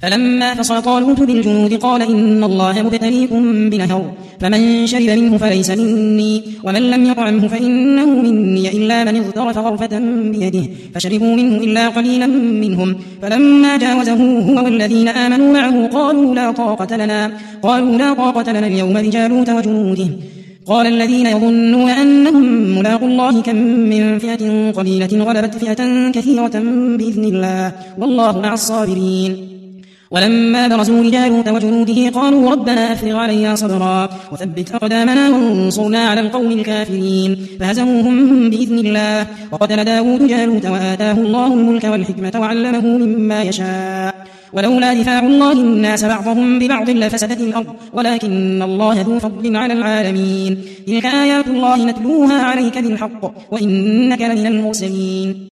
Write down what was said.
فلما فصل طالوت بالجنود قال إن الله مبتليكم بنهر فمن شرب منه فليس مني ومن لم يطعمه فإنه مني إلا من اغترف غرفة بيده فشربوا منه إلا قليلا منهم فلما جاوزه هو والذين آمنوا معه قالوا لا طاقة لنا اليوم بجالوت وجنوده قال الذين يظنون أنهم ملاقوا الله كم من فئة قليلة غلبت فئة كثيرة بإذن الله والله مع الصابرين. ولما برزوا لجالوت وجنوده قالوا ربنا أفرغ علينا صبرا وثبت أقدامنا وانصرنا على القوم الكافرين فهزموهم بإذن الله. وقتل داود جالوت وآتاه الله الملك والحكمة وعلمه مما يشاء ولولا دفاع الله الناس بعضهم ببعض لفسدت الأرض ولكن الله ذو فضل على العالمين. تلك آيات الله نتلوها عليك بالحق وإنك لمن المرسلين.